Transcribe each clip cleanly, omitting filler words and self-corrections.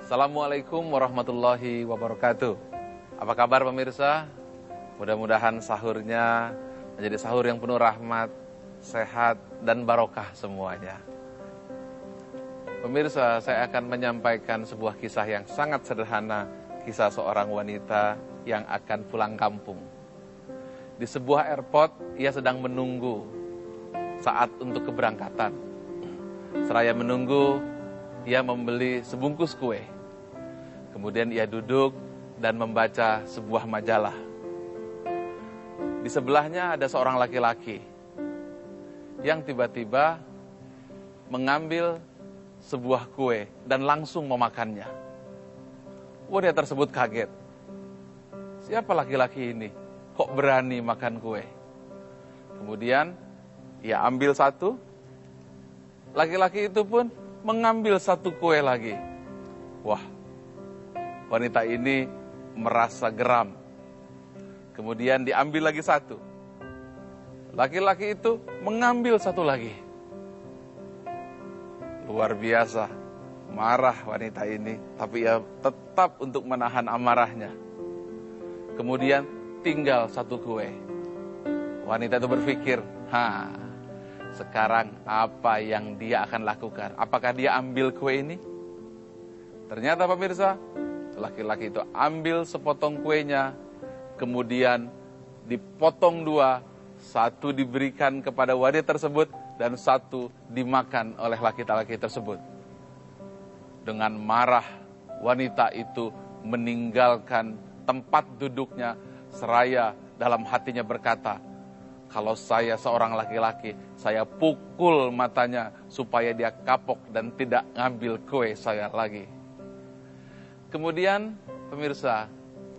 Assalamualaikum warahmatullahi wabarakatuh. Apa kabar pemirsa? Mudah-mudahan sahurnya menjadi sahur yang penuh rahmat, sehat, dan barokah semuanya. Pemirsa, saya akan menyampaikan sebuah kisah yang sangat sederhana, kisah seorang wanita yang akan pulang kampung. Di sebuah airport, ia sedang menunggu saat untuk keberangkatan. Seraya menunggu, ia membeli sebungkus kue. Kemudian ia duduk dan membaca sebuah majalah. Di sebelahnya ada seorang laki-laki yang tiba-tiba mengambil sebuah kue dan langsung memakannya. Wanita tersebut kaget. Siapa laki-laki ini? Kok berani makan kue? Kemudian ia ambil satu. Laki-laki itu pun mengambil satu kue lagi. Wah, wanita ini merasa geram. Kemudian diambil lagi satu. Laki-laki itu mengambil satu lagi. Luar biasa, marah wanita ini, tapi ia tetap untuk menahan amarahnya. Kemudian tinggal satu kue. Wanita itu berpikir, sekarang apa yang dia akan lakukan? Apakah dia ambil kue ini? Ternyata pemirsa, laki-laki itu ambil sepotong kuenya, kemudian dipotong dua, satu diberikan kepada wanita tersebut, dan satu dimakan oleh laki-laki tersebut. Dengan marah, wanita itu meninggalkan tempat duduknya, seraya dalam hatinya berkata, kalau saya seorang laki-laki, saya pukul matanya supaya dia kapok dan tidak ngambil kue saya lagi. Kemudian pemirsa,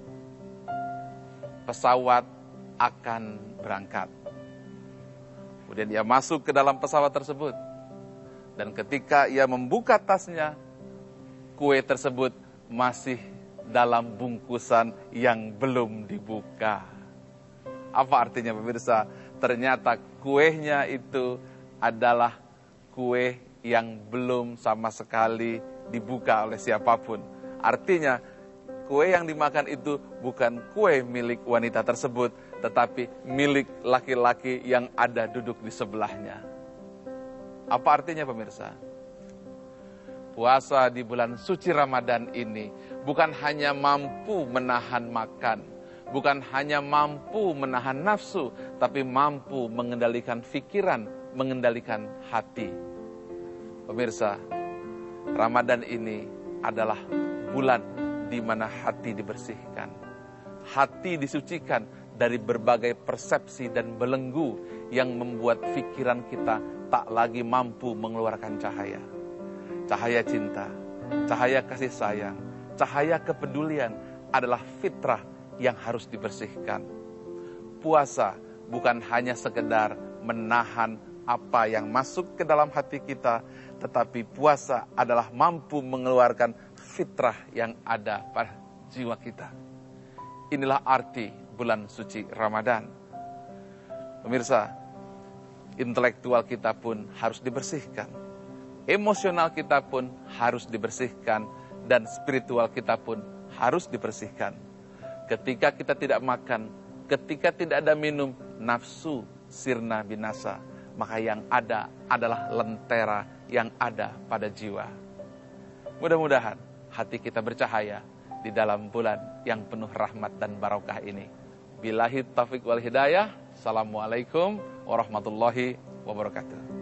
pesawat akan berangkat. Kemudian ia masuk ke dalam pesawat tersebut. Dan ketika ia membuka tasnya, kue tersebut masih dalam bungkusan yang belum dibuka. Apa artinya pemirsa? Ternyata kuenya itu adalah kue yang belum sama sekali dibuka oleh siapapun. Artinya kue yang dimakan itu bukan kue milik wanita tersebut, tetapi milik laki-laki yang ada duduk di sebelahnya. Apa artinya pemirsa? Puasa di bulan suci Ramadan ini bukan hanya mampu menahan makan, bukan hanya mampu menahan nafsu, tapi mampu mengendalikan pikiran, mengendalikan hati. Pemirsa, Ramadan ini adalah bulan di mana hati dibersihkan. Hati disucikan dari berbagai persepsi dan belenggu yang membuat pikiran kita tak lagi mampu mengeluarkan cahaya. Cahaya cinta, cahaya kasih sayang, cahaya kepedulian adalah fitrah yang harus dibersihkan. Puasa bukan hanya sekedar menahan apa yang masuk ke dalam hati kita, tetapi puasa adalah mampu mengeluarkan fitrah yang ada pada jiwa kita. Inilah arti bulan suci Ramadan. Pemirsa, intelektual kita pun harus dibersihkan. Emosional kita pun harus dibersihkan. Dan spiritual kita pun harus dibersihkan. Ketika kita tidak makan, ketika tidak ada minum, nafsu sirna binasa. Maka yang ada adalah lentera yang ada pada jiwa. Mudah-mudahan hati kita bercahaya di dalam bulan yang penuh rahmat dan barokah ini. Billahi taufiq wal hidayah. Assalamualaikum warahmatullahi wabarakatuh.